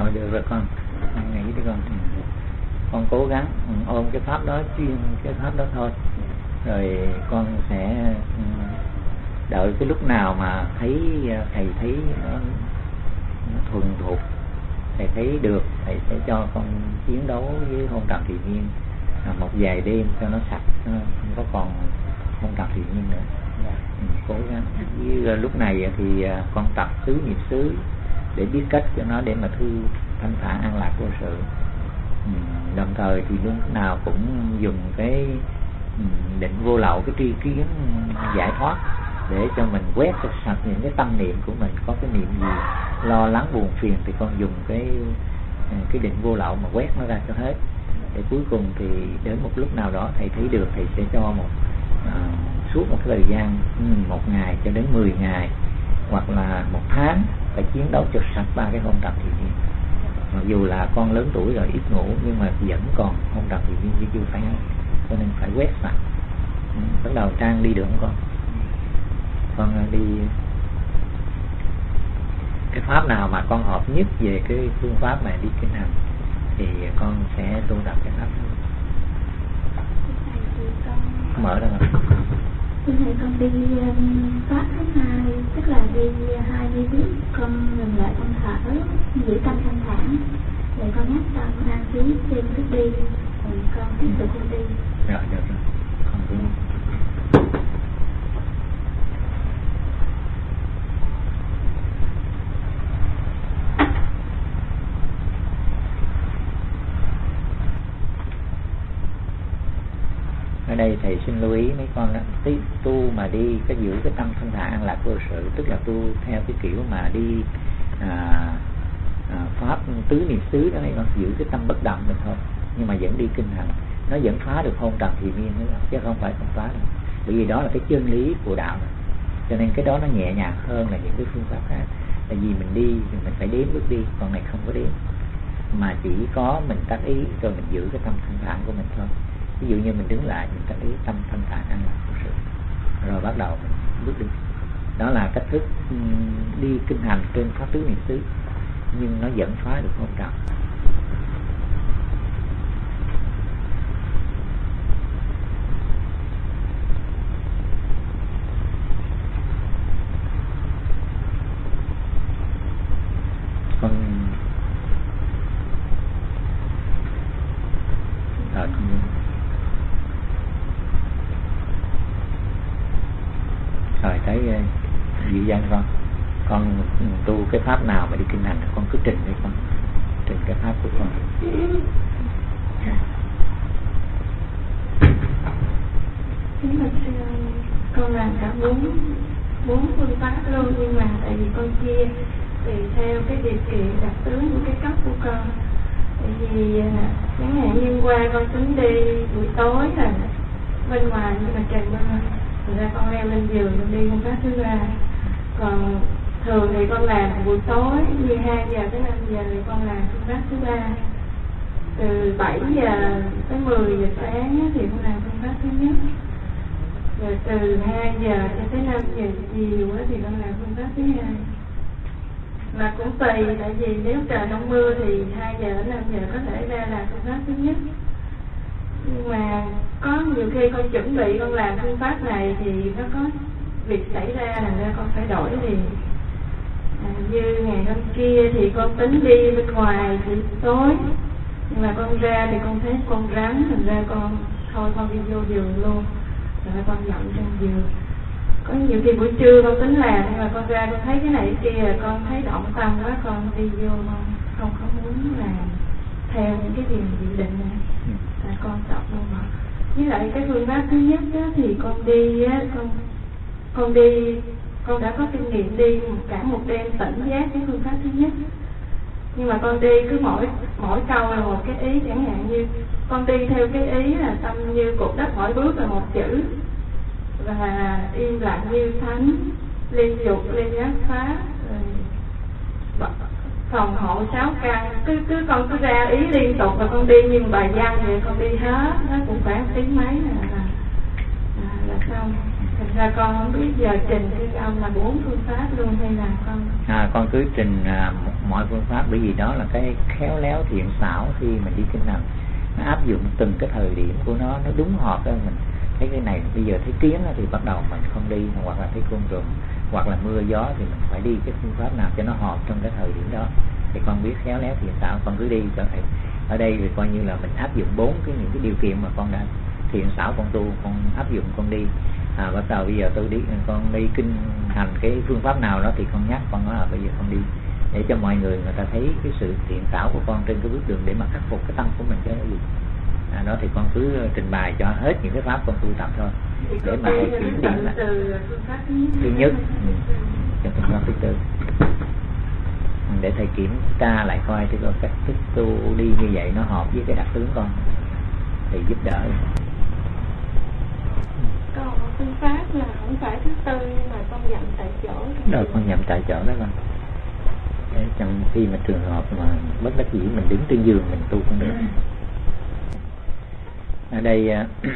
Thôi được rồi con nghĩ đi con cố gắng ôm cái pháp đó, chuyên cái pháp đó thôi, rồi con sẽ đợi cái lúc nào mà thấy thầy thấy nó thuần thục, thầy thấy được, thầy sẽ cho con chiến đấu với hôn trầm thị nhiên một vài đêm cho nó sạch, nó không có còn hôn trầm thị nhiên nữa. Cố gắng. Với lúc này thì con tập tứ niệm xứ để biết cách cho nó, để mà thư thanh thản an lạc vô sự. Đồng thời thì lúc nào cũng dùng cái định vô lậu, cái tri kiến giải thoát, để cho mình quét sạch những cái tâm niệm của mình. Có cái niệm gì lo lắng buồn phiền thì con dùng cái định vô lậu mà quét nó ra cho hết, để cuối cùng thì đến một lúc nào đó thầy thấy được, thầy sẽ cho suốt một cái thời gian 1 ngày cho đến 10 ngày hoặc là 1 tháng phải chiến đấu cho sạch 3 cái hôn trầm thị nhiên. Mặc dù là con lớn tuổi rồi, ít ngủ, nhưng mà vẫn còn hôn trầm thị nhiên chứ chưa phải, cho nên phải quét sạch. Bắt đầu Trang đi được không con đi cái pháp nào mà con hợp nhất về cái phương pháp này đi kinh hành thì con sẽ tu tập cái pháp đó. Mở ra rồi. Thầy con đi pháp thứ 2, tức là đi 20 bước, con ngừng lại con thở, giữ tâm thanh thản, rồi con nhắc tâm an trú trên bước đi, rồi con tiếp tục con đi. Rồi, được rồi. Con đi. Ở đây thầy xin lưu ý mấy con đó, tu mà đi cái giữ cái tâm thanh thản an lạc vô sự, tức là tu theo cái kiểu mà đi pháp tứ niệm xứ đó, con giữ cái tâm bất động được thôi, nhưng mà vẫn đi kinh hành, nó vẫn phá được hôn trầm thị nhiên nữa, chứ không phải không phá được, bởi vì đó là cái chân lý của đạo này. Cho nên cái đó nó nhẹ nhàng hơn là những cái phương pháp khác. Tại vì mình đi thì mình phải đếm bước đi, còn này không có đếm, mà chỉ có mình tác ý rồi mình giữ cái tâm thanh thản của mình thôi. Ví dụ như mình đứng lại, mình tác ý tâm thanh thản an lạc vô sự, rồi bắt đầu mình bước đi. Đó là cách thức đi kinh hành trên pháp tứ niệm xứ, nhưng nó vẫn phá được hôn trầm. Rồi thấy dịu dàng con tu cái pháp nào mà đi kinh hành con cứ trình đi, con trình cái pháp của con. Chính là con làm cả bốn phương pháp luôn, nhưng mà tại vì con chia tùy theo cái điều kiện đặc tướng của cái cấp của con. Tại vì chẳng hạn như qua con tính đi buổi tối là bên ngoài, nhưng mà trời mưa, rồi ra con leo lên giường con đi phương pháp thứ 3. Còn thường thì con làm buổi tối như 2 giờ tới 5 giờ thì con làm phương pháp thứ 3. Từ 7 giờ tới 10 giờ sáng thì con làm phương pháp thứ nhất. Rồi từ 2 giờ cho tới 5 giờ chiều thì con làm phương pháp thứ 2. Mà cũng tùy, tại vì nếu trời không mưa thì 2 giờ đến 5 giờ có thể ra làm phương pháp thứ nhất. Nhưng mà có nhiều khi con chuẩn bị con làm phương pháp này thì nó có việc xảy ra là ra con phải đổi liền. Như ngày hôm kia thì con tính đi bên ngoài thì tối, nhưng mà con ra thì con thấy con rắn, thành ra con thôi con đi vô giường luôn, rồi con dọn trong giường. Có nhiều khi buổi trưa con tính làm, nhưng mà con ra con thấy cái này cái kia là con thấy động tâm quá, con đi vô không có muốn làm theo những cái điều dự định này, là con tập luôn mà. Với lại cái phương pháp thứ nhất á, thì con đi á, con đã có kinh nghiệm đi cả một đêm tỉnh giác cái phương pháp thứ nhất. Nhưng mà con đi cứ mỗi câu là một cái ý, chẳng hạn như con đi theo cái ý là tâm như cục đất mỗi bước là một chữ, và im lặng như thánh, liên dục liên giác pháp, phòng hộ 6 căn, con cứ ra ý liên tục, và con đi như bài văn vậy, con đi hết nó cũng khoảng tiếng mấy là xong. Thật ra con không biết giờ trình cho ông là 4 phương pháp luôn hay là con cứ trình mọi phương pháp, bởi vì đó là cái khéo léo thiện xảo khi mình đi kinh hành, nó áp dụng từng cái thời điểm của nó đúng hợp đó. Mình thấy cái này bây giờ thấy kiến thì bắt đầu mình không đi, hoặc là thấy côn trùng hoặc là mưa gió thì mình phải đi cái phương pháp nào cho nó hợp trong cái thời điểm đó. Thì con biết khéo léo thiện xảo, con cứ đi cho thầy. Ở đây thì coi như là mình áp dụng những cái điều kiện mà con đã thiện xảo con tu, con áp dụng con đi. Bắt đầu bây giờ tôi đi, con đi kinh hành cái phương pháp nào đó thì con nhắc con nói là bây giờ con đi, để cho mọi người ta thấy cái sự thiện xảo của con trên cái bước đường để mà khắc phục cái tâm của mình, chứ cái gì. Đó thì con cứ trình bày cho hết những cái pháp con tu tập thôi, để mà thầy kiểm định lại thứ nhất cho phương pháp thứ tư, để thầy kiểm tra lại coi thì cách thức tu đi như vậy nó hợp với cái đặc tướng con, thì giúp đỡ. Còn phương pháp là không phải thứ tư nhưng mà con dặm tại chỗ. Rồi con dặm tại chỗ đó con. Để trong khi mà trường hợp mà bất đắc dĩ mình đứng trên giường mình tu cũng được. Ở đây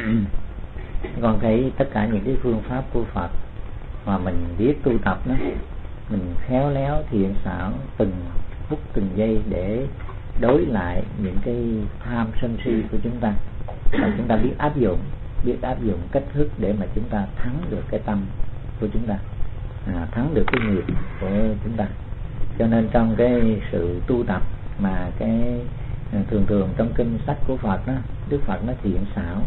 con thấy tất cả những cái phương pháp của Phật mà mình biết tu tập đó, mình khéo léo thiện xảo từng phút từng giây để đối lại những cái tham sân si của chúng ta, và chúng ta biết áp dụng cách thức để mà chúng ta thắng được cái tâm của chúng ta, thắng được cái nghiệp của chúng ta. Cho nên trong cái sự tu tập mà cái thường trong kinh sách của Phật đó, Đức Phật nó thiện xảo,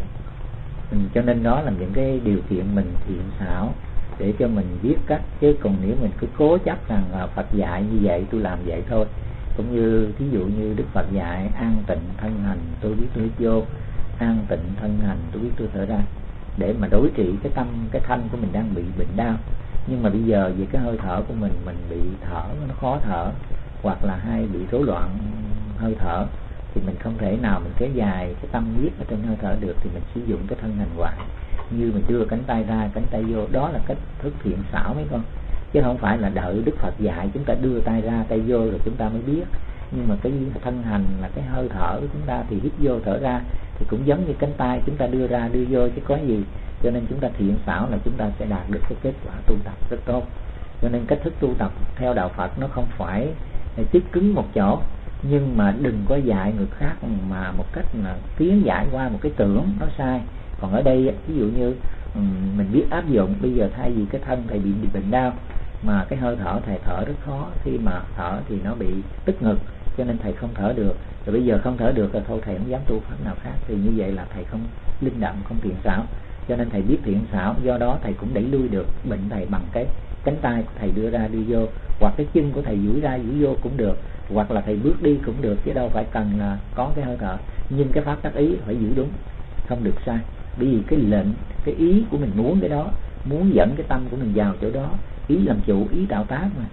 cho nên đó là những cái điều kiện mình thiện xảo để cho mình biết cách. Chứ còn nếu mình cứ cố chấp rằng Phật dạy như vậy tôi làm vậy thôi, cũng như thí dụ như Đức Phật dạy an tịnh thân hành tôi biết tôi hít vô, an tịnh thân hành tôi biết tôi thở ra, để mà đối trị cái tâm, cái thân của mình đang bị bệnh đau. Nhưng mà bây giờ vì cái hơi thở của mình bị thở nó khó thở, hoặc là hay bị rối loạn hơi thở, thì mình không thể nào mình kéo dài cái tâm huyết ở trong hơi thở được, thì mình sử dụng cái thân hành hoại, như mình đưa cánh tay ra cánh tay vô. Đó là cách thức thiện xảo mấy con, chứ không phải là đợi Đức Phật dạy chúng ta đưa tay ra tay vô rồi chúng ta mới biết. Nhưng mà cái thân hành là cái hơi thở của chúng ta, thì hít vô thở ra thì cũng giống như cánh tay chúng ta đưa ra đưa vô chứ có gì. Cho nên chúng ta thiện xảo là chúng ta sẽ đạt được cái kết quả tu tập rất tốt. Cho nên cách thức tu tập theo đạo Phật nó không phải tiếp cứng một chỗ, nhưng mà đừng có dạy người khác mà một cách là tiến giải qua một cái tưởng nó sai. Còn ở đây ví dụ như mình biết áp dụng, bây giờ thay vì cái thân thầy bị bệnh đau mà cái hơi thở thầy thở rất khó, khi mà thở thì nó bị tức ngực, cho nên thầy không thở được. Rồi bây giờ không thở được rồi thôi thầy không dám tu pháp nào khác, thì như vậy là thầy không linh động, không thiện xảo. Cho nên thầy biết thiện xảo, do đó thầy cũng đẩy lui được bệnh thầy bằng cái cánh tay của thầy đưa ra đưa vô, hoặc cái chân của thầy duỗi ra duỗi vô cũng được, hoặc là thầy bước đi cũng được, chứ đâu phải cần là có cái hơi thở. Nhưng cái pháp tác ý phải giữ đúng, không được sai. Bởi vì cái lệnh, cái ý của mình muốn cái đó, muốn dẫn cái tâm của mình vào chỗ đó, ý làm chủ, ý tạo tác mà,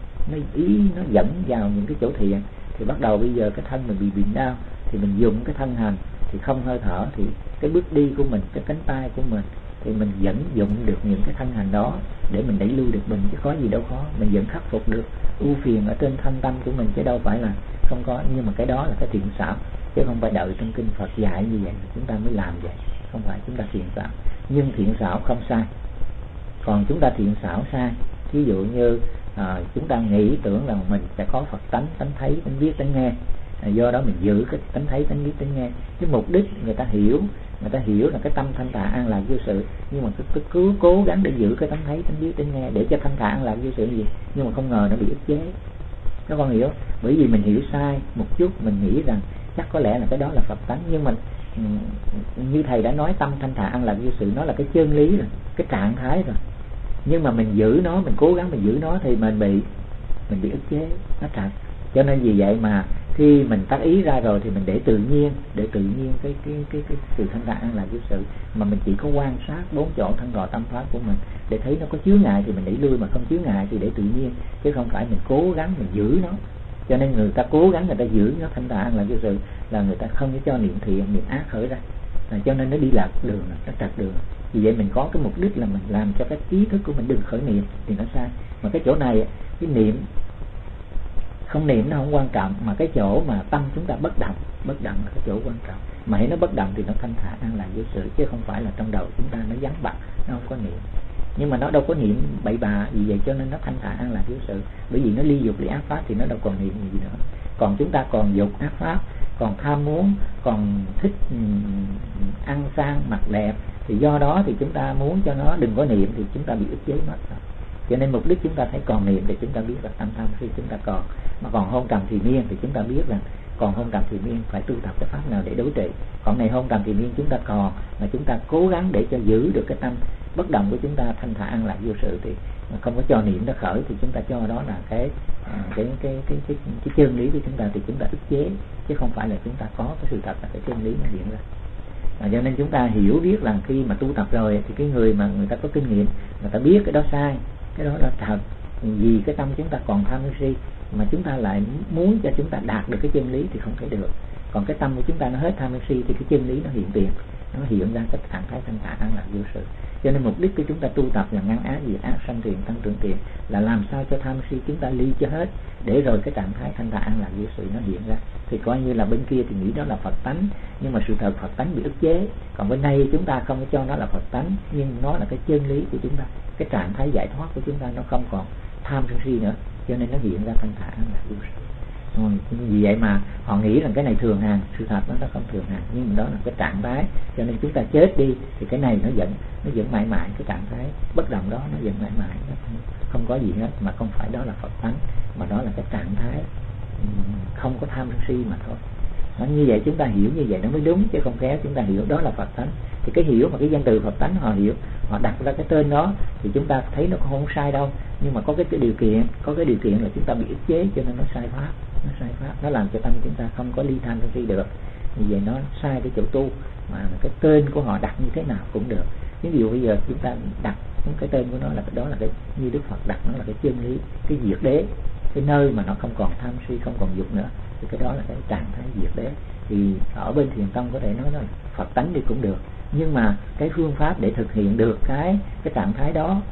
ý nó dẫn vào những cái chỗ thiện. Thì bắt đầu bây giờ cái thân mình bị bệnh đau, thì mình dùng cái thân hành, thì không hơi thở, thì cái bước đi của mình, cái cánh tay của mình, thì mình vẫn dụng được những cái thân hành đó để mình đẩy lui được bệnh, chứ có gì đâu khó. Mình vẫn khắc phục được ưu phiền ở trên thân tâm của mình, chứ đâu phải là không có. Nhưng mà cái đó là cái thiện xảo, chứ không phải đợi trong kinh Phật dạy như vậy chúng ta mới làm vậy. Không phải chúng ta thiện xảo, nhưng thiện xảo không sai. Còn chúng ta thiện xảo sai, ví dụ như chúng ta nghĩ tưởng là mình sẽ có Phật tánh, tánh thấy, tánh biết, tánh nghe, do đó mình giữ cái tánh thấy, tánh biết, tánh nghe. Cái mục đích người ta hiểu là cái tâm thanh thản an lạc vô sự, nhưng mà cứ cố gắng để giữ cái tánh thấy, tánh biết, tánh nghe để cho thanh thản an lạc vô sự gì, nhưng mà không ngờ nó bị ức chế. Các con hiểu? Bởi vì mình hiểu sai một chút, mình nghĩ rằng chắc có lẽ là cái đó là Phật tánh, nhưng mà như thầy đã nói, tâm thanh thản an lạc vô sự nó là cái chân lý rồi, cái trạng thái rồi. Nhưng mà mình giữ nó, mình cố gắng mình giữ nó thì mình bị ức chế, nó trật. Cho nên vì vậy mà khi mình tác ý ra rồi thì mình để tự nhiên cái sự thanh thản an lạc vô sự, mà mình chỉ có quan sát 4 chỗ thân cò tâm pháp của mình, để thấy nó có chướng ngại thì mình đẩy lui, mà không chướng ngại thì để tự nhiên, chứ không phải mình cố gắng mình giữ nó. Cho nên người ta cố gắng người ta giữ nó thanh thản an lạc vô sự là người ta không có cho niệm thiện niệm ác khởi ra, cho nên nó đi lạc đường, nó trật đường. Vì vậy mình có cái mục đích là mình làm cho cái ý thức của mình đừng khởi niệm thì nó sai. Mà cái chỗ này cái niệm không niệm nó không quan trọng, mà cái chỗ mà tâm chúng ta bất động là cái chỗ quan trọng. Mà hãy nó bất động thì nó thanh thản an lạc vô sự, chứ không phải là trong đầu chúng ta nó vắng bặt, nó không có niệm. nhưng mà nó đâu có niệm bậy bạ vì vậy cho nên nó thanh thản an lạc vô sự. Bởi vì nó ly dục ly ác pháp thì nó đâu còn niệm gì nữa. Còn chúng ta còn dục ác pháp, còn tham muốn, còn thích ăn sang mặc đẹp, thì do đó thì chúng ta muốn cho nó đừng có niệm thì chúng ta bị ức chế mất rồi. Cho nên mục đích chúng ta thấy còn niệm để chúng ta biết là tâm tham khi chúng ta còn, mà còn hôn trầm thì miên thì chúng ta biết rằng còn hôn trầm thì miên phải tu tập cái pháp nào để đối trị. Còn này hôn trầm thì miên chúng ta còn, mà chúng ta cố gắng để cho giữ được cái tâm bất động của chúng ta thanh thản an lạc vô sự, thì không có cho niệm nó khởi thì chúng ta cho đó là cái chân lý của chúng ta, thì chúng ta ức chế, chứ không phải là chúng ta có cái sự thật là cái chân lý nó hiện ra. Cho nên chúng ta hiểu biết rằng khi mà tu tập rồi thì cái người mà người ta có kinh nghiệm, người ta biết cái đó sai, cái đó là thật. Vì cái tâm chúng ta còn tham si mà chúng ta lại muốn cho chúng ta đạt được cái chân lý thì không thể được. Còn cái tâm của chúng ta nó hết tham si thì cái chân lý nó hiện tiền, nó hiện ra cái trạng thái thanh thản an lạc vô sự. Cho nên mục đích của chúng ta tu tập là ngăn ác diệt ác, sanh tiền tăng trưởng tiền, là làm sao cho tham si chúng ta ly cho hết, để rồi cái trạng thái thanh thản an lạc vô sự nó hiện ra. Thì coi như là bên kia thì nghĩ đó là Phật tánh, nhưng mà sự thật Phật tánh bị ức chế. Còn bên đây chúng ta không có cho nó là Phật tánh, nhưng nó là cái chân lý của chúng ta, cái trạng thái giải thoát của chúng ta, nó không còn tham sân si nữa, cho nên nó hiện ra thanh thản an lạc vô sự. Vì vậy mà họ nghĩ rằng cái này thường hằng, sự thật nó không thường hằng, nhưng đó là cái trạng thái. Cho nên chúng ta chết đi thì cái này nó vẫn mãi mãi, cái trạng thái bất động đó nó vẫn mãi mãi, nó không có gì hết, mà không phải đó là Phật tánh, mà đó là cái trạng thái không có tham sân si mà thôi. Nó như vậy chúng ta hiểu như vậy nó mới đúng, chứ không khéo chúng ta hiểu đó là Phật tánh. Thì cái hiểu mà cái danh từ Phật tánh họ hiểu, họ đặt ra cái tên đó thì chúng ta thấy nó không sai đâu, nhưng mà có cái điều kiện là chúng ta bị ức chế, cho nên nó sai pháp, nó làm cho tâm chúng ta không có ly tham sân si được. Vì vậy nó sai cái chỗ tu, mà cái tên của họ đặt như thế nào cũng được. Ví dụ bây giờ chúng ta đặt cái tên của nó là đó là cái như Đức Phật đặt nó là cái chân lý, cái diệt đế, cái nơi mà nó không còn tham si, không còn dục nữa, thì cái đó là cái trạng thái diệt đế. Thì ở bên Thiền tông có thể nói là Phật tánh đi cũng được, nhưng mà cái phương pháp để thực hiện được cái trạng thái đó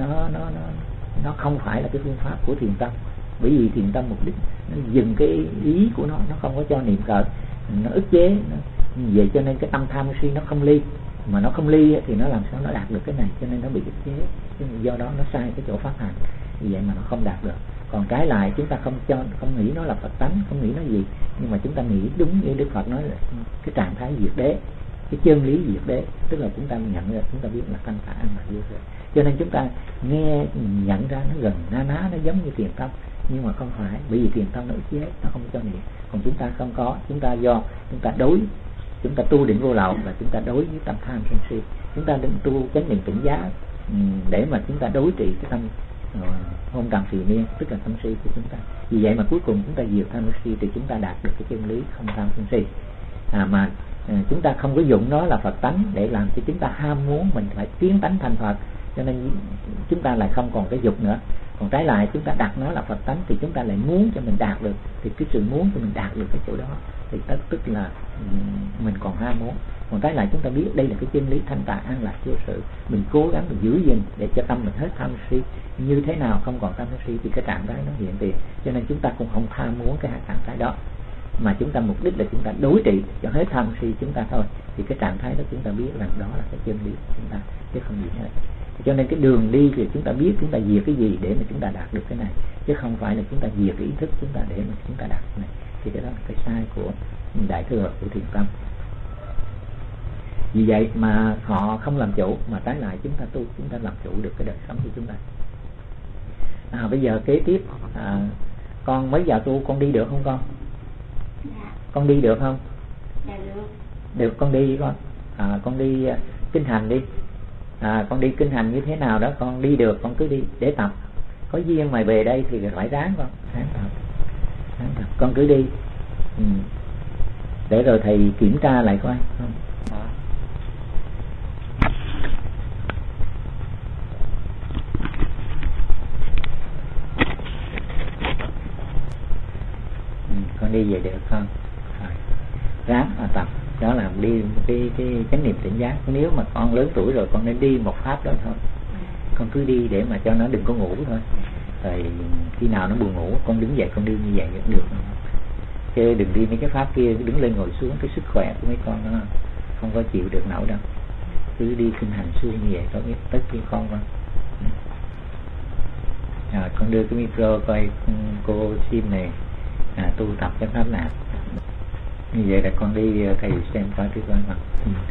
nó không phải là cái phương pháp của Thiền tông. Bởi vì Thiền tông mục đích nó dừng cái ý của nó không có cho niệm khởi, nó ức chế vậy, cho nên cái tâm tham si nó không ly, mà nó không ly thì nó làm sao nó đạt được cái này, cho nên nó bị ức chế. Do đó nó sai cái chỗ pháp hành, vì vậy mà nó không đạt được. Còn trái lại chúng ta không nghĩ nó là Phật tánh, không nghĩ nó gì, nhưng mà chúng ta nghĩ đúng như Đức Phật nói là cái trạng thái diệt đế, cái chân lý diệt đế, tức là chúng ta nhận ra, chúng ta biết là thanh thản mà vô sự. Cho nên chúng ta nghe nhận ra nó gần na nó giống như Thiền tông, nhưng mà không phải, bởi vì Thiền tông nó ức chế, nó không cho niệm. Còn chúng ta không có, chúng ta do chúng ta tu định vô lậu là chúng ta đối với tâm tham sân si. Chúng ta định tu chánh niệm tỉnh giác để mà chúng ta đối trị cái tâm hôn trầm phì miên, tức là tâm si của chúng ta. Vì vậy mà cuối cùng chúng ta diệt tham si thì chúng ta đạt được cái chân lý không tham sân si. Mà chúng ta không có dụng nó là Phật tánh để làm cho chúng ta ham muốn mình phải tiến tánh thành Phật, cho nên chúng ta lại không còn cái dục nữa. Còn trái lại chúng ta đặt nó là Phật tánh thì chúng ta lại muốn cho mình đạt được, thì cái sự muốn của mình đạt được cái chỗ đó thì tức là mình còn ham muốn. Còn trái lại chúng ta biết đây là cái chân lý thanh tạng an lạc vô sự, mình cố gắng mình giữ gìn để cho tâm mình hết tham si, như thế nào không còn tham si thì cái trạng thái nó hiện tiền. Cho nên chúng ta cũng không tham muốn cái trạng thái đó, mà chúng ta mục đích là chúng ta đối trị cho hết tham si chúng ta thôi, thì cái trạng thái đó chúng ta biết rằng đó là cái chân lý của chúng ta, chứ không gì hết. Cho nên cái đường đi thì chúng ta biết chúng ta diệt cái gì để mà chúng ta đạt được cái này, chứ không phải là chúng ta diệt cái ý thức chúng ta để mà chúng ta đạt cái này. Thì cái đó là cái sai của Đại Thừa, của Thiền tông. Vì vậy mà họ không làm chủ, mà trái lại chúng ta tu, chúng ta làm chủ được cái đời sống của chúng ta. Bây giờ kế tiếp con mới vào tu, con đi được không con? Con đi được không? Được, con đi con. Con đi kinh hành đi. Con đi kinh hành như thế nào đó con đi được, con cứ đi để tập. Có duyên mày về đây thì phải ráng con, ráng tập. Con cứ đi. Để rồi thầy kiểm tra lại coi. Con đi về được không? Ráng tập. Đó là đi cái chánh niệm tỉnh giác. Nếu mà con lớn tuổi rồi con nên đi một pháp đó thôi, con cứ đi để mà cho nó đừng có ngủ thôi. Rồi khi nào nó buồn ngủ con đứng dậy con đi như vậy cũng được, chứ đừng đi mấy cái pháp kia đứng lên ngồi xuống, cái sức khỏe của mấy con nó không có chịu được nổi đâu. Cứ đi kinh hành suông như vậy có biết tất nhiên con Con đưa cái micro coi cô Sim này tu tập cái pháp nào. Như vậy là con đi thầy xem coi cái coi mặt.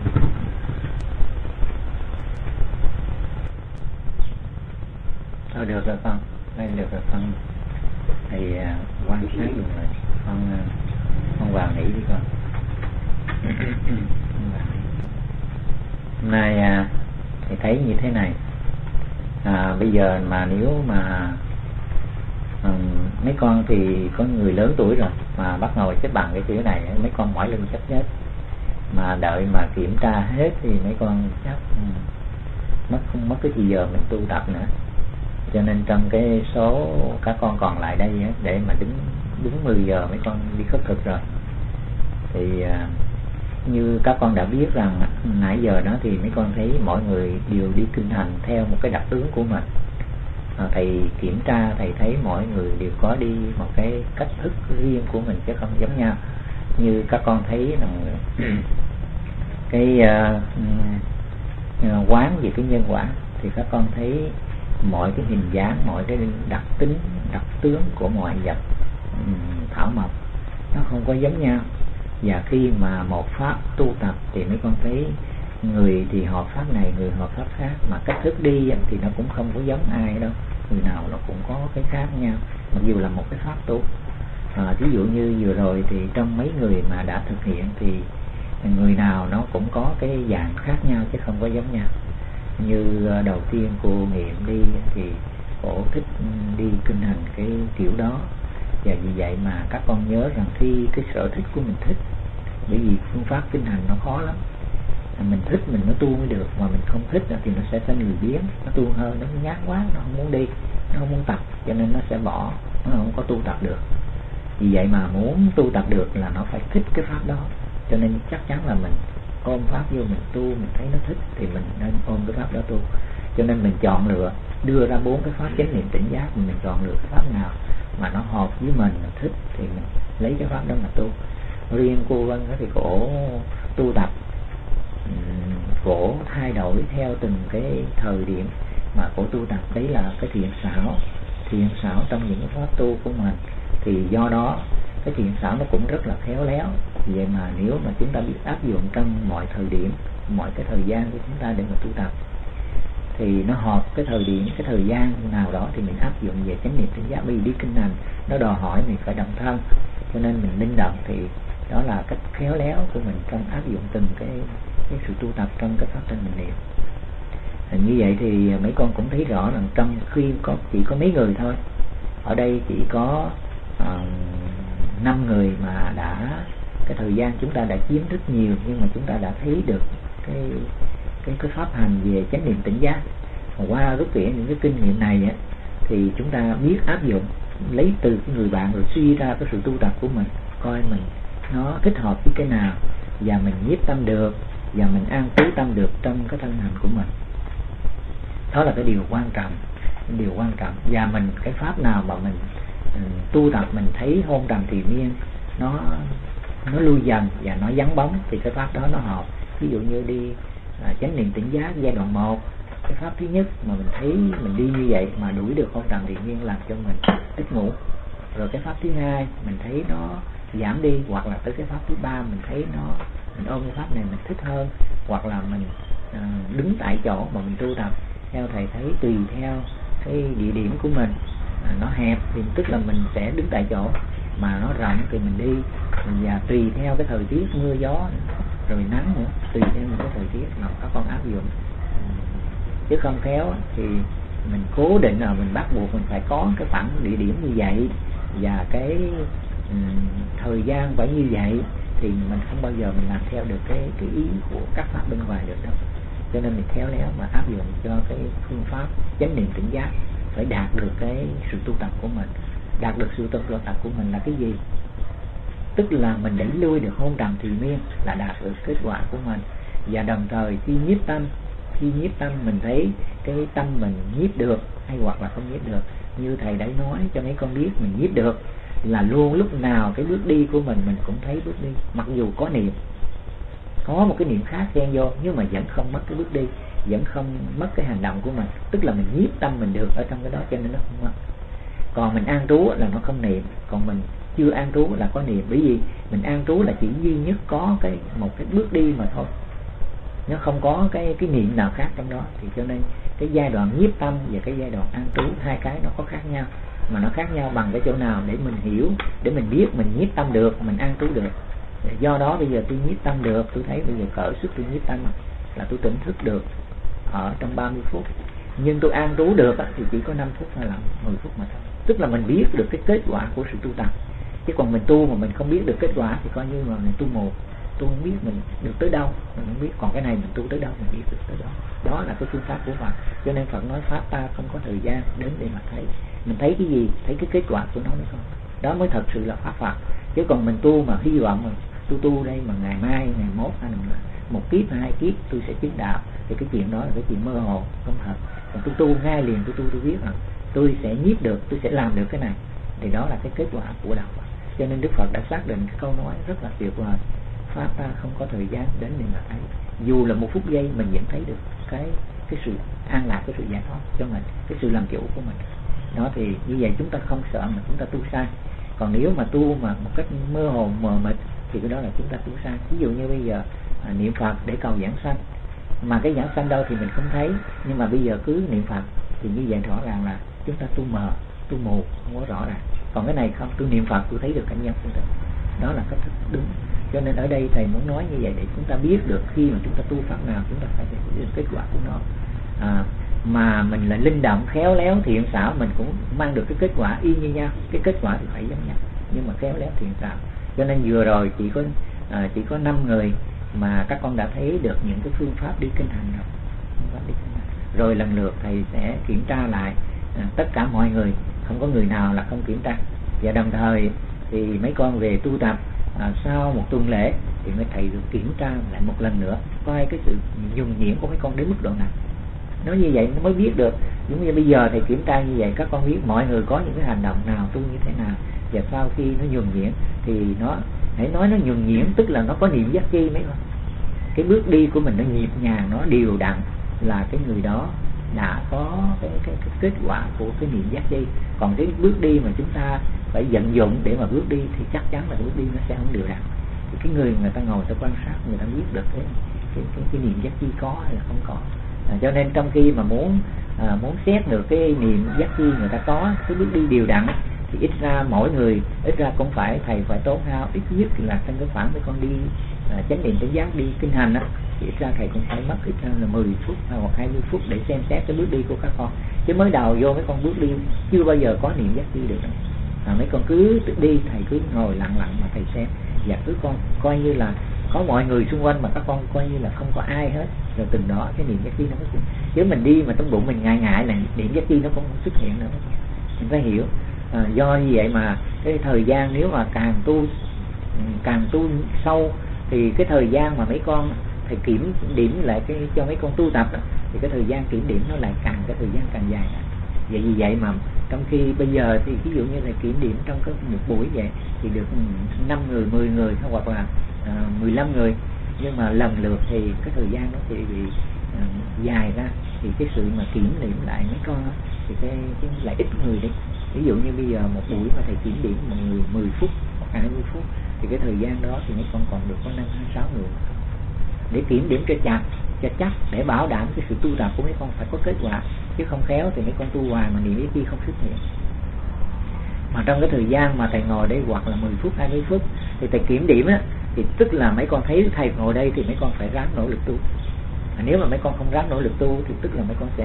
Thôi được rồi con, đây được rồi con. Thầy quan sát luôn rồi. Con vào nghỉ đi con. Hôm nay thầy thấy như thế này. Bây giờ mà nếu mà mấy con thì có người lớn tuổi rồi mà bắt ngồi xếp bằng cái kiểu này, mấy con mỏi lưng chắc chết. Mà đợi mà kiểm tra hết thì mấy con chắc không mất cái gì giờ mình tu tập nữa. Cho nên trong cái số các con còn lại đây để mà đứng 10 giờ mấy con đi khất thực rồi. Thì như các con đã biết rằng nãy giờ đó thì mấy con thấy mọi người đều đi kinh hành theo một cái đặc tướng của mình. Thầy kiểm tra, thầy thấy mọi người đều có đi một cái cách thức riêng của mình chứ không giống nhau. Như các con thấy là cái quán về cái nhân quả thì các con thấy mọi cái hình dáng, mọi cái đặc tính, đặc tướng của mọi vật thảo mộc nó không có giống nhau. Và khi mà một pháp tu tập thì mấy con thấy người thì hợp pháp này, người hợp pháp khác, mà cách thức đi thì nó cũng không có giống ai đâu, người nào nó cũng có cái khác nhau, mặc dù là một cái pháp tu. Ví dụ như vừa rồi thì trong mấy người mà đã thực hiện thì người nào nó cũng có cái dạng khác nhau chứ không có giống nhau. Như đầu tiên cô Nghiệm đi thì cổ thích đi kinh hành cái kiểu đó, và vì vậy mà các con nhớ rằng khi cái sở thích của mình thích, bởi vì phương pháp kinh hành nó khó lắm, mình thích mình nó tu mới được, mà mình không thích thì nó sẽ thành lười biếng, nó tu hơn, nó nhát quá, nó không muốn đi, nó không muốn tập, cho nên nó sẽ bỏ, nó không có tu tập được. Vì vậy mà muốn tu tập được là nó phải thích cái pháp đó, cho nên chắc chắn là mình ôm pháp vô mình tu, mình thấy nó thích thì mình nên ôm cái pháp đó tu. Cho nên mình chọn lựa, đưa ra 4 cái pháp chánh niệm tỉnh giác, mình chọn lựa cái pháp nào mà nó hợp với mình thích thì mình lấy cái pháp đó mà tu. Riêng cô Vân thì cổ tu tập, cổ thay đổi theo từng cái thời điểm mà cổ tu tập. Đấy là cái thiện xảo trong những cái pháp tu của mình. Thì do đó cái thiện xảo nó cũng rất là khéo léo. Vậy mà nếu mà chúng ta biết áp dụng trong mọi thời điểm, mọi cái thời gian của chúng ta để mà tu tập thì nó hợp cái thời điểm, cái thời gian nào đó thì mình áp dụng về chánh niệm tỉnh giác. Bởi vì đi kinh hành nó đòi hỏi mình phải đồng thân, cho nên mình linh động, thì đó là cách khéo léo của mình trong áp dụng từng cái sự tu tập trong cái pháp thanh mình niệm. Như vậy thì mấy con cũng thấy rõ rằng trong khi chỉ có mấy người thôi, ở đây chỉ có 5 người mà đã cái thời gian chúng ta đã chiếm rất nhiều, nhưng mà chúng ta đã thấy được cái pháp hành về chánh niệm tỉnh giác. Qua rất kỹ những cái kinh nghiệm này thì chúng ta biết áp dụng, lấy từ cái người bạn rồi suy ra cái sự tu tập của mình, coi mình nó thích hợp với cái nào, và mình nhiếp tâm được, và mình an trú tâm được trong cái thân hành của mình. Đó là cái điều quan trọng, và mình cái pháp nào mà mình tu tập mình thấy hôn trầm trì miên nó lui dần và nó vắng bóng thì cái pháp đó nó hợp. Ví dụ như đi chánh niệm tỉnh giác giai đoạn 1, cái pháp thứ nhất mà mình thấy mình đi như vậy mà đuổi được hôn trầm trì miên làm cho mình thích ngủ, rồi cái pháp thứ hai mình thấy nó giảm đi, hoặc là tới cái pháp thứ 3 mình thấy mình ôm cái pháp này mình thích hơn, hoặc là mình đứng tại chỗ mà mình tu tập. Theo thầy thấy tùy theo cái địa điểm của mình, nó hẹp thì tức là mình sẽ đứng tại chỗ, mà nó rộng thì mình đi, và tùy theo cái thời tiết mưa gió rồi nắng nữa, tùy theo những cái thời tiết mà các con áp dụng. Chứ không khéo thì mình cố định là mình bắt buộc mình phải có cái khoảng địa điểm như vậy và cái thời gian phải như vậy, thì mình không bao giờ mình làm theo được cái ý của các pháp bên ngoài được đâu. Cho nên mình khéo léo mà áp dụng cho cái phương pháp chánh niệm tỉnh giác, phải đạt được cái sự tu tập của mình. Đạt được sự tu tập của mình là cái gì? Tức là mình đẩy lui được hôn trầm trì miên là đạt được kết quả của mình. Và đồng thời khi nhiếp tâm mình thấy cái tâm mình nhiếp được hay hoặc là không nhiếp được, như thầy đã nói cho mấy con biết mình nhiếp được là luôn lúc nào cái bước đi của mình cũng thấy bước đi, mặc dù có niệm, có một cái niệm khác xen vô, nhưng mà vẫn không mất cái bước đi, vẫn không mất cái hành động của mình. Tức là mình nhiếp tâm mình được ở trong cái đó, cho nên nó không mất. Còn mình an trú là nó không niệm, còn mình chưa an trú là có niệm. Bởi vì mình an trú là chỉ duy nhất có một cái bước đi mà thôi, nó không có cái niệm nào khác trong đó. Thì cho nên cái giai đoạn nhiếp tâm và cái giai đoạn an trú, hai cái nó có khác nhau, mà nó khác nhau bằng cái chỗ nào để mình hiểu, để mình biết mình nhiếp tâm được, mình an trú được. Do đó bây giờ tôi nhiếp tâm được, tôi thấy bây giờ cỡ sức tôi nhiếp tâm là tôi tỉnh thức được ở trong 30 phút. Nhưng tôi an trú được thì chỉ có 5 phút hay là 10 phút mà thôi. Tức là mình biết được cái kết quả của sự tu tập. Chứ còn mình tu mà mình không biết được kết quả thì coi như là mình tu mù. Tôi không biết mình được tới đâu, mình không biết. Còn cái này mình tu tới đâu mình biết được tới đó. Đó là cái phương pháp của Phật. Cho nên Phật nói pháp ta không có thời gian đến để mà thấy. Mình thấy cái gì? Thấy cái kết quả của nó mới không. Đó mới thật sự là pháp Phật. Chứ còn mình tu mà hy vọng mà tôi tu đây mà ngày mai, ngày mốt hay là một kiếp hay 2 kiếp tôi sẽ chứng đạo, thì cái chuyện đó là cái chuyện mơ hồ, không thật. Còn tôi tu ngay liền, tôi biết rằng tôi sẽ nhiếp được, tôi sẽ làm được cái này, thì đó là cái kết quả của đạo Phật. Cho nên Đức Phật đã xác định cái câu nói rất là tuyệt vời: pháp ta không có thời gian đến để mà thấy. Dù là 1 phút giây mình vẫn thấy được cái sự an lạc, cái sự giải thoát cho mình, cái sự làm chủ của mình. Đó, thì như vậy chúng ta không sợ mà chúng ta tu sai. Còn nếu mà tu mà một cách mơ hồ mờ mịt thì cái đó là chúng ta tu sai. Ví dụ như bây giờ niệm Phật để cầu giảng sanh, mà cái giảng sanh đâu thì mình không thấy, nhưng mà bây giờ cứ niệm Phật thì như vậy rõ ràng là chúng ta tu mờ, tu mù, không có rõ ràng. Còn cái này không, tôi niệm Phật tôi thấy được cảnh giới của mình. Đó là cách thức đúng. Cho nên ở đây thầy muốn nói như vậy để chúng ta biết được khi mà chúng ta tu pháp nào chúng ta phải biết được kết quả của nó. Mà mình là linh động, khéo léo, thiện xảo, mình cũng mang được cái kết quả y như nhau. Cái kết quả thì phải giống nhau, nhưng mà khéo léo thiện xảo. Cho nên vừa rồi chỉ có 5 người mà các con đã thấy được những cái phương pháp đi kinh hành rồi. Rồi lần lượt thầy sẽ kiểm tra lại tất cả mọi người, không có người nào là không kiểm tra. Và đồng thời thì mấy con về tu tập sau 1 tuần lễ thì mấy thầy được kiểm tra lại một lần nữa, coi cái sự nhuần nhuyễn của mấy con đến mức độ nào. Nói như vậy nó mới biết được. Giống như bây giờ thầy kiểm tra như vậy, các con biết mọi người có những cái hành động nào, tu như thế nào. Và sau khi nó nhuần nhuyễn thì nó, hãy nói nó nhuần nhuyễn tức là nó có niệm giác chi mấy con. Cái bước đi của mình nó nhịp nhàng, nó đều đặn, là cái người đó đã có cái kết quả của cái niệm giác chi. Còn cái bước đi mà chúng ta phải vận dụng để mà bước đi thì chắc chắn là bước đi nó sẽ không đều đặn. Thì cái người ta ngồi ta quan sát, người ta biết được cái niệm giác chi có hay là không có. Cho nên trong khi mà muốn xét được cái niệm giác chi người ta có cái bước đi đều đặn thì ít ra mỗi người cũng phải thầy phải tốn hao ít nhất là trong cái khoảng mấy con đi chánh niệm tỉnh giác đi kinh hành thì ít ra thầy cũng phải mất ít ra là 10 phút hoặc 20 phút để xem xét cái bước đi của các con. Chứ mới đầu vô mấy con bước đi chưa bao giờ có niệm giác chi được. Mấy con cứ đi, thầy cứ ngồi lặng lặng mà thầy xem, và cứ con coi như là có mọi người xung quanh mà các con coi như là không có ai hết, rồi từng đó cái niệm giác chi nó mới. Chứ mình đi mà trong bụng mình ngại là niệm giác chi nó cũng không xuất hiện nữa. Mình phải hiểu. Do như vậy mà cái thời gian nếu mà càng tu sâu thì cái thời gian mà mấy con thầy kiểm điểm lại cho mấy con tu tập đó, thì cái thời gian kiểm điểm nó lại cái thời gian càng dài. Vậy vì vậy mà trong khi bây giờ thì ví dụ như là kiểm điểm trong cái một buổi vậy thì được 5 người, 10 người hoặc là 15 người, nhưng mà lần lượt thì cái thời gian nó thì bị dài ra, thì cái sự mà kiểm điểm lại mấy con đó, thì cái lại ít người đi. Ví dụ như bây giờ một buổi mà thầy kiểm điểm một người 10 phút hoặc 20 phút thì cái thời gian đó thì mấy con còn được có 5-6 người để kiểm điểm cho chắc để bảo đảm cái sự tu tập của mấy con phải có kết quả, chứ không khéo thì mấy con tu hoài mà niệm ý chi không xuất hiện. Mà trong cái thời gian mà thầy ngồi đây hoặc là 10 phút 20 phút thì thầy kiểm điểm á, thì tức là mấy con thấy thầy ngồi đây thì mấy con phải ráng nỗ lực tu. Nếu mà mấy con không ráng nỗ lực tu thì tức là mấy con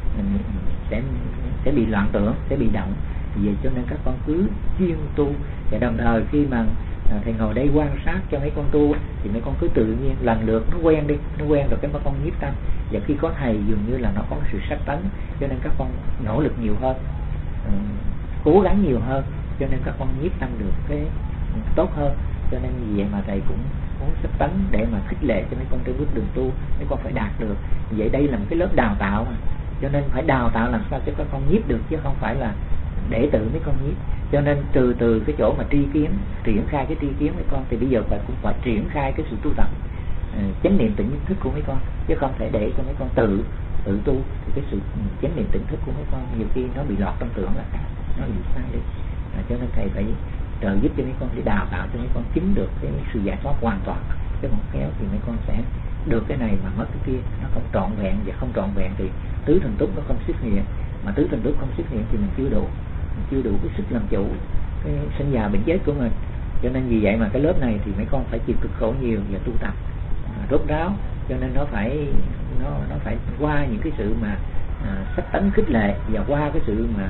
sẽ bị loạn tưởng, sẽ bị động. Vì vậy cho nên các con cứ chuyên tu, và đồng thời khi mà thầy ngồi đây quan sát cho mấy con tu thì mấy con cứ tự nhiên lần lượt nó quen rồi cái mấy con nhiếp tâm. Và khi có thầy dường như là nó có sự sắc tấn, cho nên các con nỗ lực nhiều hơn, cố gắng nhiều hơn, cho nên các con nhiếp tâm được cái tốt hơn. Cho nên vì vậy mà thầy cũng muốn sắc tấn để mà khích lệ cho mấy con trên bước đường tu, mấy con phải đạt được. Vậy đây là một cái lớp đào tạo mà, cho nên phải đào tạo làm sao cho các con nhiếp được, chứ không phải là để tự mấy con nhiếp. Cho nên từ cái chỗ mà tri kiến, triển khai cái tri kiến mấy con, thì bây giờ cũng phải triển khai cái sự tu tập chánh niệm tỉnh thức của mấy con, chứ không thể để cho mấy con tự tu. Thì cái sự chánh niệm tỉnh thức của mấy con nhiều khi nó bị lọt trong tưởng là cả. nó bị sai đi. Cho nên thầy phải trợ giúp cho mấy con để đào tạo cho mấy con chứng được cái sự giải thoát hoàn toàn, chứ không khéo thì mấy con sẽ được cái này mà mất cái kia, nó không trọn vẹn. Và không trọn vẹn thì tứ thần túc nó không xuất hiện, mà tứ thần túc không xuất hiện thì mình chưa đủ cái sức làm chủ cái sinh già bệnh chết của mình. Cho nên vì vậy mà cái lớp này thì mấy con phải chịu cực khổ nhiều và tu tập rốt ráo, cho nên nó phải qua những cái sự mà sách tấn khích lệ, và qua cái sự mà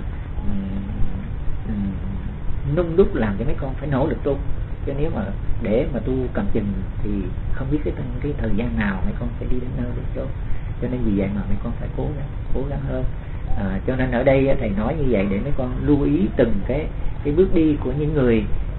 nung đúc làm cho mấy con phải nỗ lực tu. Chứ nếu mà để mà tu cầm chừng thì không biết cái thời gian nào mấy con sẽ đi đến nơi đến chỗ. Cho nên vì vậy mà mấy con phải cố gắng hơn. Cho nên ở đây thầy nói như vậy để mấy con lưu ý từng cái bước đi của những người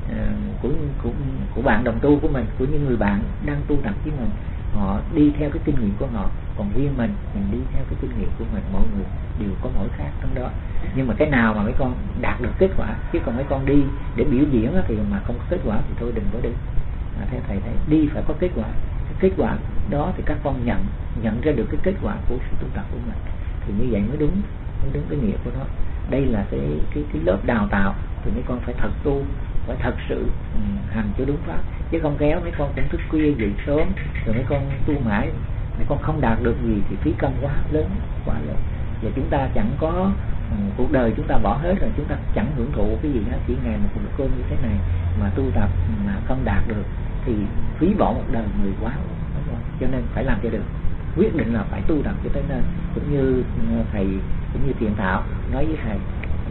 của bạn đồng tu của mình, của những người bạn đang tu tập với mình. Họ đi theo cái kinh nghiệm của họ, còn riêng mình đi theo cái kinh nghiệm của mình. Mỗi người đều có mỗi khác trong đó. Nhưng mà cái nào mà mấy con đạt được kết quả, chứ còn mấy con đi để biểu diễn thì mà không có kết quả thì thôi đừng có đi. Theo thầy đi phải có kết quả. Cái kết quả đó thì các con nhận ra được cái kết quả của sự tu tập của mình, thì như vậy mới đúng cái nghĩa của nó. Đây là cái lớp đào tạo, thì mấy con phải thật tu, phải thật sự hành cho đúng pháp, chứ không kéo mấy con cũng thức khuya dậy sớm rồi mấy con tu mãi, mấy con không đạt được gì thì phí công quá lớn. Và chúng ta chẳng có cuộc đời chúng ta bỏ hết rồi, chúng ta chẳng hưởng thụ cái gì hết, chỉ ngày một bữa cơm như thế này mà tu tập mà không đạt được thì phí bỏ một đời người quá. Cho nên phải làm cho được, quyết định là phải tu tập cho tới nơi. Cũng như thầy, cũng như Thiện Thảo nói với thầy,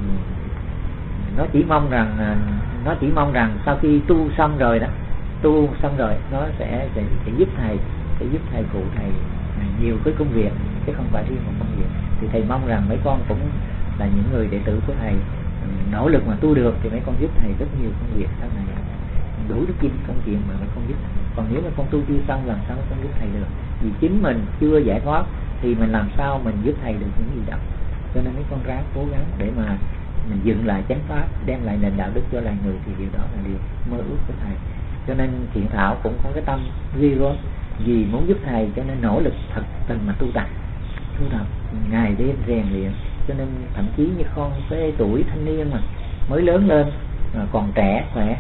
nó chỉ mong rằng sau khi tu xong rồi nó sẽ giúp thầy phụ thầy nhiều cái công việc, chứ không phải riêng một công việc. Thì thầy mong rằng mấy con cũng là những người đệ tử của thầy, nỗ lực mà tu được thì mấy con giúp thầy rất nhiều công việc sau này, đủ đức công chuyện mà mấy con giúp. Còn nếu mà con tu chưa xong làm sao mấy con giúp thầy được, vì chính mình chưa giải thoát thì mình làm sao mình giúp thầy được những gì đó. Cho nên mấy con ráng cố gắng để mà mình dựng lại chánh pháp, đem lại nền đạo đức cho loài người, thì điều đó là điều mơ ước của thầy. Cho nên Thiện Thảo cũng có cái tâm ghi gớm, vì muốn giúp thầy cho nên nỗ lực thật tình mà tu tập ngày đêm rèn luyện. Cho nên thậm chí như con cái tuổi thanh niên mà mới lớn lên, còn trẻ khỏe,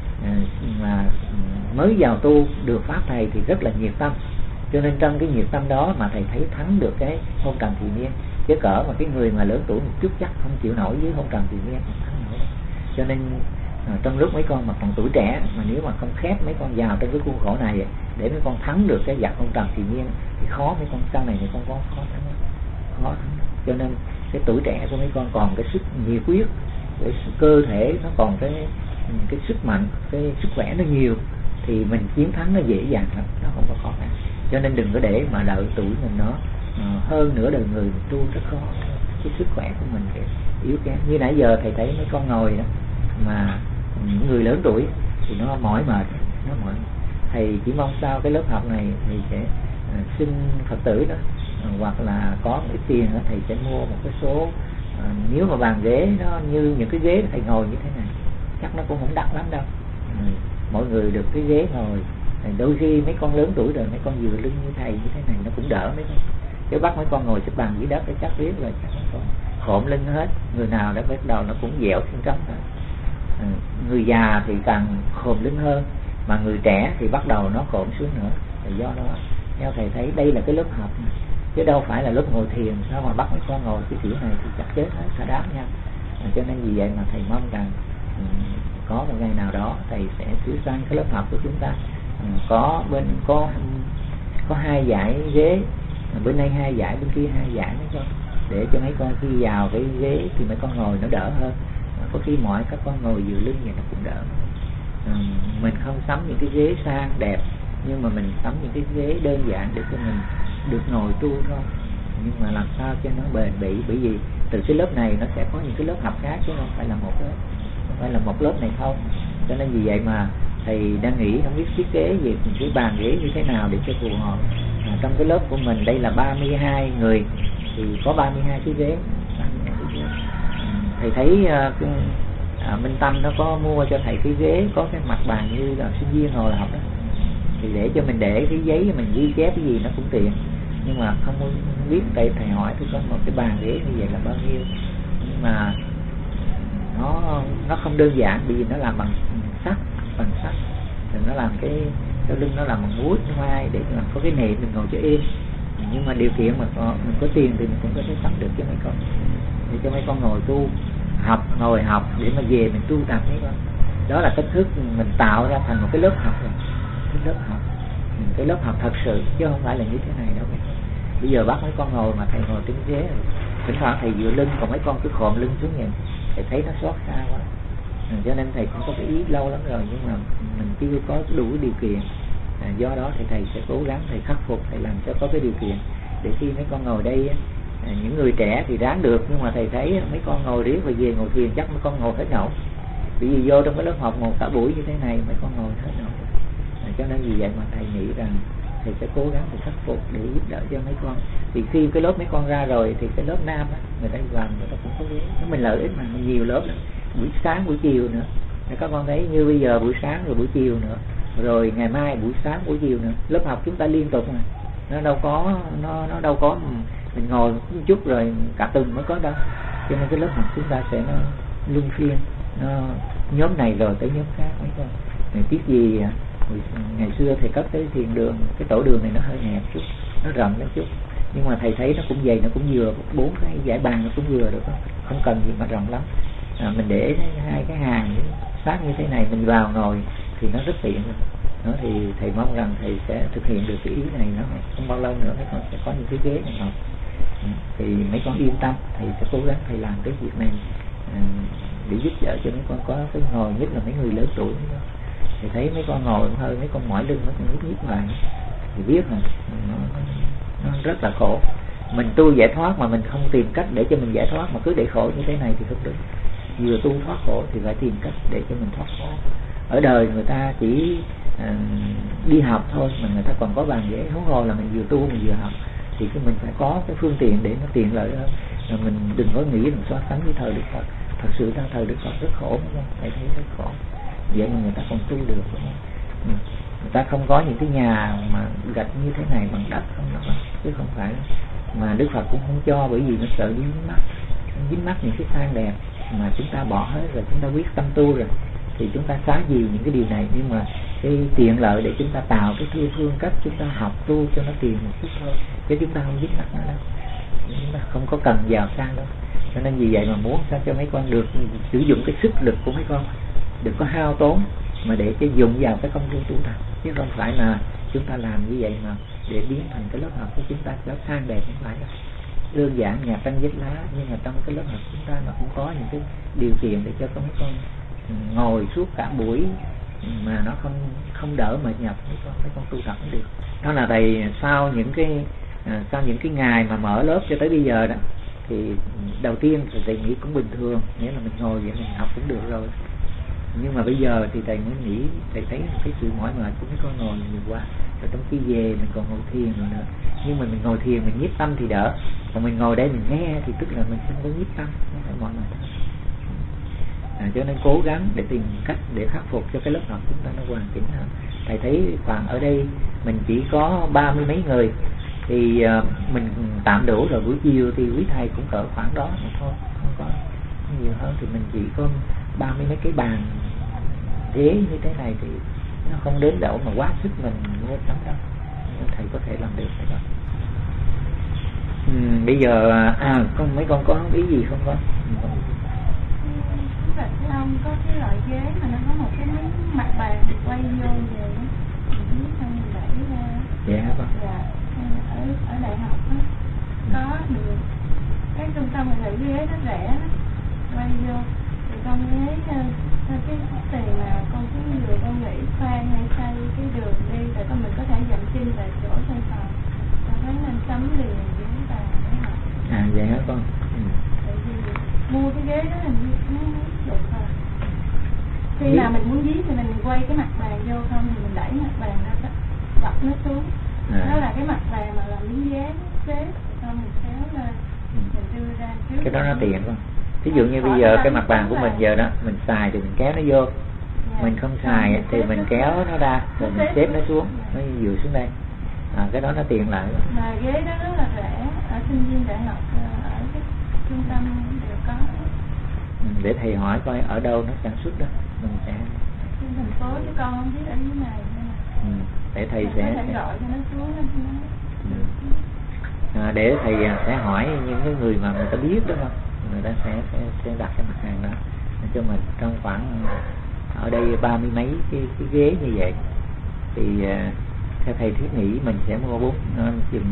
mà mới vào tu được pháp thầy thì rất là nhiệt tâm. Cho nên trong cái nhiệt tâm đó mà thầy thấy thắng được cái hôn trầm thì niên. Chứ cỡ mà cái người mà lớn tuổi một chút chắc không chịu nổi với hôn trầm thì niên, không thắng nổi. Cho nên trong lúc mấy con mà còn tuổi trẻ mà nếu mà không khép mấy con vào trong cái khuôn khổ này để mấy con thắng được cái giặc hôn trầm thì niên thì khó. Mấy con sau này mấy con khó thắng. Cho nên cái tuổi trẻ của mấy con còn cái sức nhiệt huyết, cái cơ thể nó còn cái sức mạnh, cái sức khỏe nó nhiều, thì mình chiến thắng nó dễ dàng lắm, nó không có khó khăn. Cho nên đừng có để mà đợi tuổi mình nó hơn nửa đời người mình tu rất khó. Cái sức khỏe của mình thì yếu kém. Như nãy giờ thầy thấy mấy con ngồi đó mà những người lớn tuổi thì nó mỏi mệt. Thầy chỉ mong sao cái lớp học này thầy sẽ xin Phật tử đó, hoặc là có một ít tiền đó, thầy sẽ mua một cái số, nếu mà bàn ghế nó như những cái ghế thầy ngồi như thế này chắc nó cũng không đắt lắm đâu. Mọi người được cái ghế ngồi, đôi khi mấy con lớn tuổi rồi mấy con vừa lưng như thầy như thế này nó cũng đỡ mấy con. Chứ bắt mấy con ngồi xếp bằng dưới đất cái chắc biết rồi, chắc mấy con khổm lưng hết. Người nào đã bắt đầu nó cũng dẻo xương trống thôi. Người già thì càng khổm lưng hơn, mà người trẻ thì bắt đầu nó khổm xuống nữa. Thì do đó theo thầy thấy đây là cái lớp học này, chứ đâu phải là lớp ngồi thiền. Sao mà bắt mấy con ngồi cái kiểu này thì chắc chết hết, xa đám nha. Cho nên vì vậy mà thầy mong rằng có một ngày nào đó thầy sẽ sửa sang cái lớp học của chúng ta, có 2 dãy ghế, bữa nay 2 dãy, bên kia 2 dãy mấy con, để cho mấy con khi vào cái ghế thì mấy con ngồi nó đỡ hơn. Có khi mỏi các con ngồi vừa lưng vậy nó cũng đỡ. Mình không sắm những cái ghế sang đẹp, nhưng mà mình sắm những cái ghế đơn giản để cho mình được ngồi tu thôi. Nhưng mà làm sao cho nó bền bỉ, bởi vì từ cái lớp này nó sẽ có những cái lớp học khác, chứ không phải là một lớp này không. Cho nên vì vậy mà thầy đang nghĩ không biết thiết kế về cái bàn ghế như thế nào để cho phù hợp. Trong cái lớp của mình đây là 32 người thì có 32 cái ghế. Thầy thấy Minh Tâm nó có mua cho thầy cái ghế có cái mặt bàn như là sinh viên ngồi học đó, thì để cho mình để cái giấy mình ghi chép cái gì nó cũng tiện. Nhưng mà không biết thầy hỏi tôi có một cái bàn ghế như vậy là bao nhiêu. Nhưng mà nó không đơn giản, bởi vì nó làm bằng sắt, rồi nó làm cái lưng nó làm bằng muối hoa để làm có cái nệm mình ngồi cho êm. Nhưng mà điều kiện mà mình có tiền thì mình cũng có thể sắm được cho mấy con, để cho mấy con ngồi tu ngồi học để mà về mình tu tập mấy con. Đó là cách thức mình tạo ra thành một cái lớp học rồi, cái lớp học thật sự, chứ không phải là như thế này đâu. Bây giờ bắt mấy con ngồi mà thầy ngồi trên ghế, thỉnh thoảng thầy dựa lưng, còn mấy con cứ khom lưng xuống vậy, thầy thấy nó xót xa quá. Cho nên thầy cũng có cái ý lâu lắm rồi, nhưng mà mình chưa có đủ điều kiện. Do đó thì thầy sẽ cố gắng, thầy khắc phục, thầy làm cho có cái điều kiện để khi mấy con ngồi đây, những người trẻ thì ráng được, nhưng mà thầy thấy mấy con ngồi riết và về ngồi thiền chắc mấy con ngồi hết nổi. Bởi vì vô trong cái lớp học ngồi cả buổi như thế này mấy con ngồi hết nổi. Cho nên vì vậy mà thầy nghĩ rằng thầy sẽ cố gắng thầy khắc phục để giúp đỡ cho mấy con. Thì khi cái lớp mấy con ra rồi thì cái lớp nam á, người ta vào người ta cũng có ghế. Mình lợi ích mà nhiều lớp lắm. Buổi sáng buổi chiều nữa. Để các con thấy như bây giờ buổi sáng rồi buổi chiều nữa, rồi ngày mai buổi sáng buổi chiều nữa. Lớp học chúng ta liên tục mà. Nó đâu có mình ngồi một chút rồi cả tuần mới có đâu. Cho nên cái lớp học chúng ta sẽ nó luân phiên, nó nhóm này rồi tới nhóm khác mấy con. Mình biết gì ngày xưa thầy cất cái thiền đường, cái tổ đường này nó hơi hẹp chút, nó rộng lên chút, nhưng mà thầy thấy nó cũng dày, nó cũng vừa 4 cái dải bàn nó cũng vừa được, không cần gì mà rộng lắm. Mình để 2 cái hàng sát như thế này, mình vào ngồi thì nó rất tiện. Đó thì thầy mong rằng thầy sẽ thực hiện được cái ý này, nó không bao lâu nữa mấy con sẽ có những cái ghế này học. Thì mấy con yên tâm, thầy sẽ cố gắng thầy làm cái việc này để giúp đỡ cho mấy con có cái ngồi, nhất là mấy người lớn tuổi. Thì thấy mấy con ngồi hơi, mấy con mỏi lưng, mấy con nhít lại thì biết là nó rất là khổ. Mình tu giải thoát mà mình không tìm cách để cho mình giải thoát, mà cứ để khổ như thế này thì không được. Vừa tu thoát khổ thì phải tìm cách để cho mình thoát khổ. Ở đời người ta chỉ đi học thôi mà người ta còn có bàn ghế, huống hồ là mình vừa tu mình vừa học, thì mình phải có cái phương tiện để nó tiện lợi hơn. Rồi mình đừng có nghĩ mình so sánh với thời Đức Phật. Thật sự ra thời Đức Phật rất khổ, thầy thấy rất khổ. Vậy mà người ta còn tu được, người ta không có những cái nhà mà gạch như thế này bằng đất không đâu, chứ không phải. Mà Đức Phật cũng không cho, bởi vì nó sợ dính mắc những cái sang đẹp. Mà chúng ta bỏ hết rồi, chúng ta quyết tâm tu rồi thì chúng ta xá dìu những cái điều này. Nhưng mà cái tiện lợi để chúng ta tạo cái phương cách chúng ta học tu cho nó tiền một chút thôi, chứ chúng ta không dính mắc nữa đâu, chúng ta không có cần giàu sang đâu. Cho nên vì vậy mà muốn sao cho mấy con được sử dụng cái sức lực của mấy con, đừng có hao tốn, mà để cho dùng vào cái công tu tập, chứ không phải là chúng ta làm như vậy mà để biến thành cái lớp học của chúng ta cho sang đẹp. Không phải đâu, đơn giản nhà tranh vách lá, nhưng mà trong cái lớp học chúng ta nó cũng có những cái điều kiện để cho mấy con ngồi suốt cả buổi mà nó không đỡ mệt nhọc. Mấy con tu tập cũng được. Đó là thầy sau những cái ngày mà mở lớp cho tới bây giờ đó, thì đầu tiên thì thầy nghĩ cũng bình thường, nghĩa là mình ngồi vậy mình học cũng được rồi. Nhưng mà bây giờ thì thầy mới nghĩ, thầy thấy cái sự mỏi mệt của mấy con ngồi nhiều quá, rồi trong khi về mình còn ngồi thiền rồi nữa. Nhưng mà mình ngồi thiền mình nhiếp tâm thì đỡ, còn mình ngồi đây mình nghe thì tức là mình không có nhiếp tâm, nó phải mỏi mệt. Cho nên cố gắng để tìm cách để khắc phục cho cái lớp học chúng ta nó hoàn chỉnh hơn. Thầy thấy khoảng ở đây mình chỉ có 30 mấy người thì mình tạm đủ rồi. Buổi chiều thì quý thầy cũng cỡ khoảng đó mà thôi, không có nhiều hơn. Thì mình chỉ có 30 mấy cái bàn ghế như thế này thì nó không đến độ mà quá sức mình mua sắm đâu. Thầy có thể làm được phải không? Bây giờ mấy con có ý gì không con? Thưa ông, có cái loại ghế mà nó có một cái mặt bàn quay vô về, mình không để ra. Dạ hả con? Dạ, ở đại học đó, có được cái trung tâm mà để ghế nó rẻ đó, quay vô thì con ghế theo cái tiền mà con cứ vừa con nghĩ khoan hay xây cái đường đi để con mình có thể dậm chân tại chỗ sân phòng, con thấy nên sắm liền với bàn để học. Vậy hả con? Tại vì mua cái ghế đó là nó được rồi. Khi nào mình muốn dí thì mình quay cái mặt bàn vô, không thì mình đẩy mặt bàn ra đập nó xuống. Đó là cái mặt bàn mà làm miếng dán xếp, xong mình kéo lên, mình đưa ra trước. Cái đó nó tiện không? Ví dụ như bây giờ cái mặt bàn của mình giờ đó, mình xài thì mình kéo nó vô, mình không xài thì mình kéo nó ra, rồi mình xếp nó xuống, nó vừa xuống đây. Cái đó nó tiện lại. Mà ghế đó rất là rẻ, ở sinh viên đại học, ở cái trung tâm đều có. để thầy hỏi coi ở đâu nó sản xuất đó, mình sẽ thành phố chứ con không biết ở dưới này. Để thầy sẽ gọi cho nó xuống để thầy sẽ hỏi những cái người mà người ta biết đó không, người ta sẽ đặt cái mặt hàng đó cho mình trong khoảng ở đây 30 mấy cái ghế như vậy thì theo thầy thiết nghĩ mình sẽ mua chừng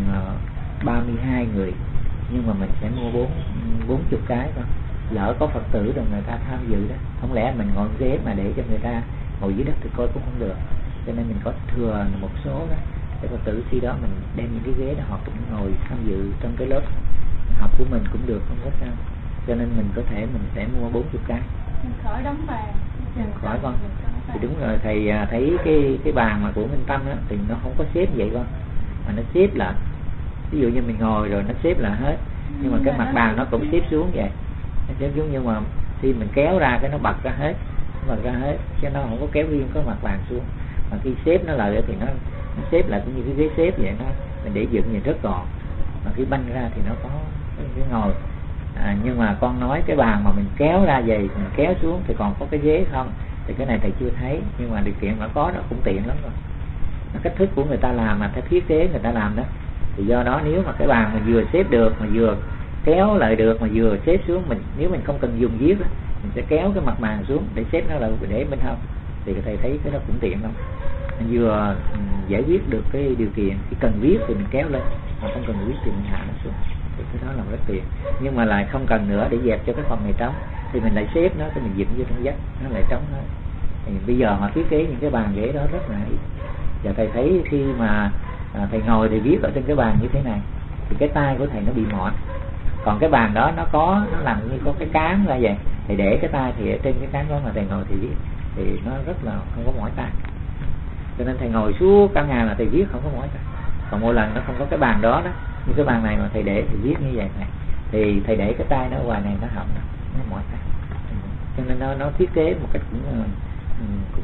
32 người, nhưng mà mình sẽ mua 40 cái thôi. Lỡ có Phật tử rồi người ta tham dự đó, không lẽ mình ngồi ghế mà để cho người ta ngồi dưới đất thì coi cũng không được, cho nên mình có thừa một số đó để Phật tử khi đó mình đem những cái ghế đó họ cũng ngồi tham dự trong cái lớp học của mình cũng được, không có sao. Cho nên mình có thể mình sẽ mua 40 cái. Khỏi đóng bàn. Khỏi con. Thì đúng rồi, thầy thấy cái bàn mà của Minh Tâm á thì nó không có xếp vậy con, mà nó xếp lại. Ví dụ như mình ngồi rồi nó xếp lại hết, nhưng mà cái mặt bàn nó cũng xếp xuống vậy. Nó xếp xuống nhưng mà khi mình kéo ra cái nó bật ra hết, chứ nó không có kéo riêng cái mặt bàn xuống. Mà khi xếp nó lại thì nó xếp lại cũng như cái ghế xếp vậy, nó mình để dựng nhìn rất gọn. Mà khi banh ra thì nó có cái ngồi. Nhưng mà con nói cái bàn mà mình kéo ra vậy, mình kéo xuống thì còn có cái ghế không, thì cái này thầy chưa thấy, nhưng mà điều kiện nó có đó cũng tiện lắm rồi. Nó cách thức của người ta làm mà theo thiết kế người ta làm đó, thì do đó nếu mà cái bàn mà vừa xếp được, mà vừa kéo lại được, mà vừa xếp xuống, nếu mình không cần dùng viết đó, mình sẽ kéo cái mặt bàn xuống để xếp nó lại để bên hông, thì thầy thấy cái đó cũng tiện lắm. Mình vừa giải quyết được cái điều kiện, khi cần viết thì mình kéo lên, mà không cần viết thì mình hạ nó xuống, thì cái đó là rất tiện. Nhưng mà lại không cần nữa, để dẹp cho cái phòng này trống thì mình lại xếp nó, thì mình dựng vô trong vách nó lại trống hết. Thì bây giờ họ thiết kế những cái bàn ghế đó rất là hay. Và thầy thấy khi mà thầy ngồi để viết ở trên cái bàn như thế này thì cái tay của thầy nó bị mỏi. Còn cái bàn đó nó làm như có cái cán ra vậy, thì để cái tay thì ở trên cái cán đó mà thầy ngồi thì viết thì nó rất là không có mỏi tay. Cho nên thầy ngồi suốt cả ngày mà thầy viết không có mỏi tay. Còn mỗi lần nó không có cái bàn đó như cái bàn này mà thầy để thì viết như vậy này, thì thầy để cái tay nó ở ngoài này nó hỏng, nó mỏi tay. Cho nên nó thiết kế một cách cũng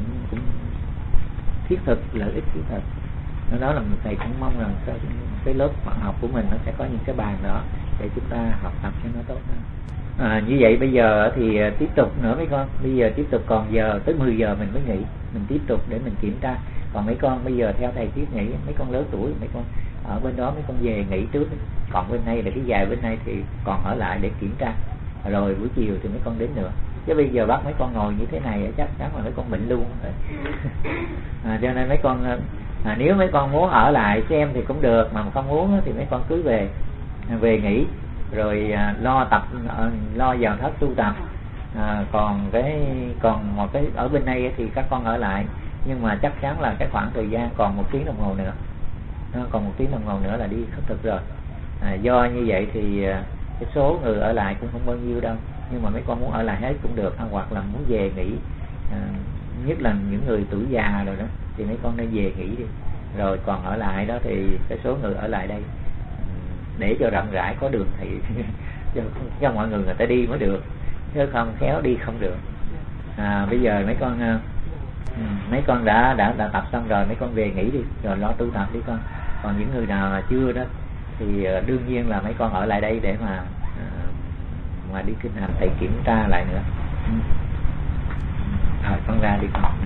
thiết thực, lợi ích thiết thực. Đó là thầy cũng mong rằng cái lớp học của mình nó sẽ có những cái bàn đó để chúng ta học tập cho nó tốt hơn. Như vậy bây giờ thì tiếp tục nữa mấy con. Bây giờ tiếp tục còn giờ tới 10 giờ mình mới nghỉ, mình tiếp tục để mình kiểm tra. Còn mấy con bây giờ theo thầy thiết nghĩ, mấy con lớn tuổi, mấy con ở bên đó mấy con về nghỉ trước. Còn bên này là cái dài bên này thì còn ở lại để kiểm tra. Rồi buổi chiều thì mấy con đến nữa. Chứ bây giờ bắt mấy con ngồi như thế này chắc chắn là mấy con bệnh luôn. Cho nên mấy con nếu mấy con muốn ở lại xem thì cũng được, mà không muốn thì mấy con cứ về nghỉ rồi lo vào thất tu tập. Còn một cái ở bên đây thì các con ở lại, nhưng mà chắc chắn là cái khoảng thời gian còn 1 tiếng đồng hồ nữa, còn 1 tiếng đồng hồ nữa là đi khất thực rồi. Do như vậy thì cái số người ở lại cũng không bao nhiêu đâu, nhưng mà mấy con muốn ở lại hết cũng được, hoặc là muốn về nghỉ, nhất là những người tuổi già rồi đó thì mấy con nên về nghỉ đi. Rồi còn ở lại đó thì cái số người ở lại đây để cho rộng rãi có đường thì cho mọi người ta đi mới được, chứ không khéo đi không được. Bây giờ mấy con đã tập xong rồi, mấy con về nghỉ đi rồi lo tu tập đi con. Còn những người nào mà chưa đó thì đương nhiên là mấy con ở lại đây để mà đi kinh hành thầy kiểm tra lại nữa. Rồi con ra đi con.